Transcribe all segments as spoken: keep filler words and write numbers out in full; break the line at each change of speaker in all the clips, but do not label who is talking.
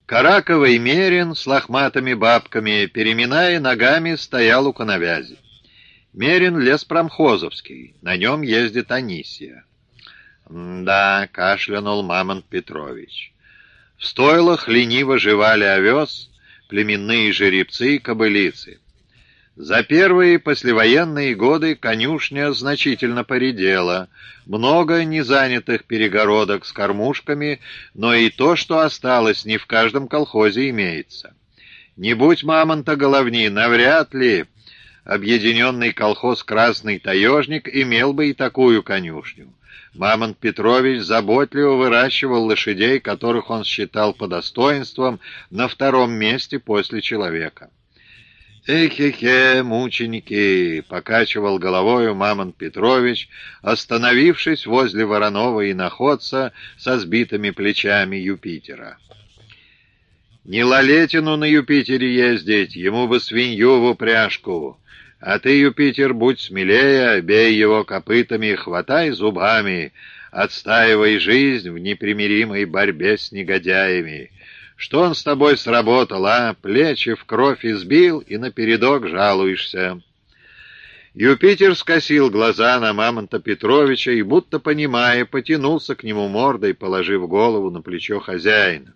Караковый мерин с лохматыми бабками, переминая ногами, стоял у коновязи. Мерин леспромхозовский, на нем ездит Анисия. «Да», — кашлянул Мамонт Петрович. В стойлах лениво жевали овес, племенные жеребцы и кобылицы. За первые послевоенные годы конюшня значительно поредела, много незанятых перегородок с кормушками, но и то, что осталось, не в каждом колхозе имеется. Не будь Мамонта Головни, навряд ли объединенный колхоз «Красный таежник» имел бы и такую конюшню. Мамонт Петрович заботливо выращивал лошадей, которых он считал по достоинствам на втором месте после человека. «Эхе-хе, мученики!» — покачивал головою Мамонт Петрович, остановившись возле вороного иноходца со сбитыми плечами Юпитера. «Не Лалетину на Юпитере ездить, ему бы свинью в упряжку. А ты, Юпитер, будь смелее, бей его копытами, хватай зубами, отстаивай жизнь в непримиримой борьбе с негодяями. Что он с тобой сработал, а? Плечи в кровь избил и напередок жалуешься». Юпитер скосил глаза на Мамонта Петровича и, будто понимая, потянулся к нему мордой, положив голову на плечо хозяина.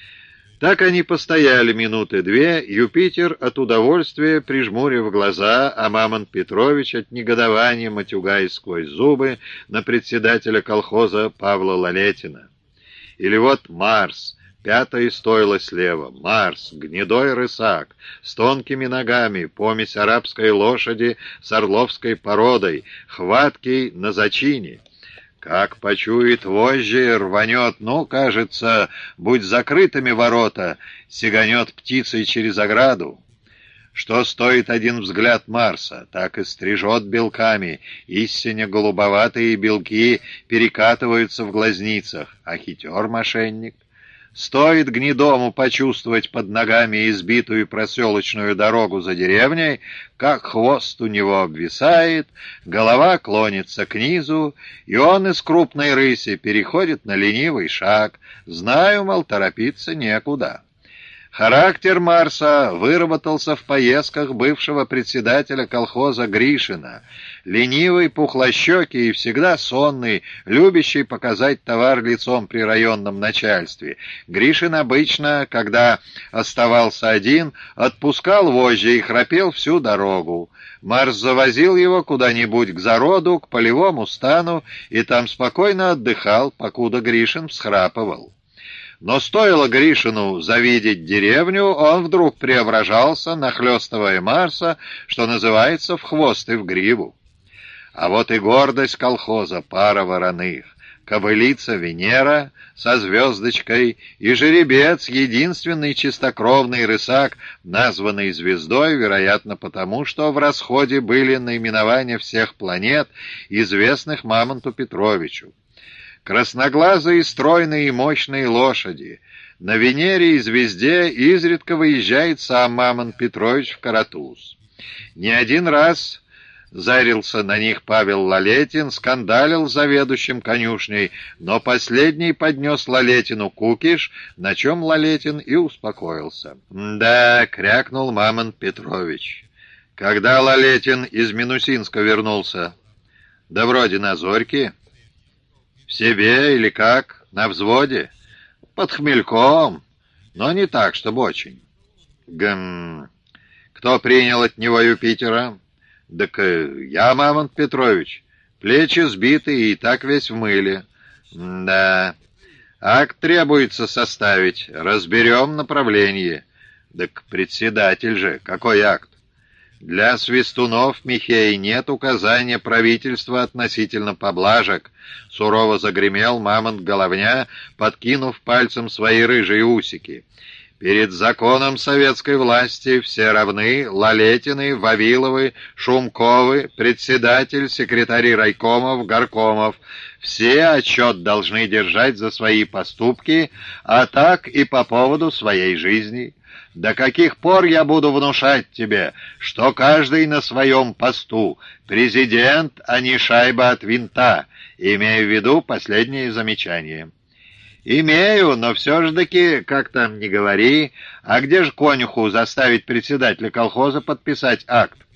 Так они постояли минуты две, Юпитер от удовольствия прижмурив глаза, а Мамонт Петрович от негодования матюгаясь сквозь зубы на председателя колхоза Павла Лалетина. Или вот Марс, пятое стойло слева, Марс, гнедой рысак, с тонкими ногами, помесь арабской лошади с орловской породой, хваткий на зачине. Как почует вожжи, рванет, ну, кажется, будь закрытыми ворота, сиганет птицей через ограду. Что стоит один взгляд Марса, так и стрижет белками, истинно голубоватые белки перекатываются в глазницах, а хитер мошенник. Стоит гнедому почувствовать под ногами избитую проселочную дорогу за деревней, как хвост у него обвисает, голова клонится к низу, и он из крупной рыси переходит на ленивый шаг. Знаю, мол, торопиться некуда. Характер Марса выработался в поездках бывшего председателя колхоза Гришина. Ленивый, пухлощекий и всегда сонный, любящий показать товар лицом при районном начальстве. Гришин обычно, когда оставался один, отпускал вожжи и храпел всю дорогу. Марс завозил его куда-нибудь к зароду, к полевому стану, и там спокойно отдыхал, покуда Гришин всхрапывал. Но стоило Гришину завидеть деревню, он вдруг преображался, нахлёстывая Марса, что называется, в хвост и в гриву. А вот и гордость колхоза, пара вороных, кобылица Венера со звездочкой и жеребец, единственный чистокровный рысак, названный звездой, вероятно, потому что в расходе были наименования всех планет, известных Мамонту Петровичу. Красноглазые, стройные и мощные лошади. На Венере и Звезде изредка выезжает сам Мамонт Петрович в Каратуз. Не один раз зарился на них Павел Лалетин, скандалил заведующим конюшней, но последний поднес Лалетину кукиш, на чем Лалетин и успокоился. «Да», — крякнул Мамонт Петрович. «Когда Лалетин из Минусинска вернулся?» «Да вроде на зорьке». «В себе или как? На взводе?» «Под хмельком, но не так, чтобы очень». «Гм... Кто принял от него Юпитера?» «Так я, Мамонт Петрович. Плечи сбиты и так весь в мыле». «Да. Акт требуется составить. Разберем направление». «Так председатель же. Какой акт?» «Для свистунов, Михей, нет указания правительства относительно поблажек», — сурово загремел Мамонт Головня, подкинув пальцем свои рыжие усики. «Перед законом советской власти все равны: Лалетины, Вавиловы, Шумковы, председатель, секретари райкомов, горкомов. Все отчет должны держать за свои поступки, а так и по поводу своей жизни. До каких пор я буду внушать тебе, что каждый на своем посту, президент, а не шайба от винта, имея в виду последнее замечание?» «Имею, но все же таки, как там ни говори, а где же конюху заставить председателя колхоза подписать акт?»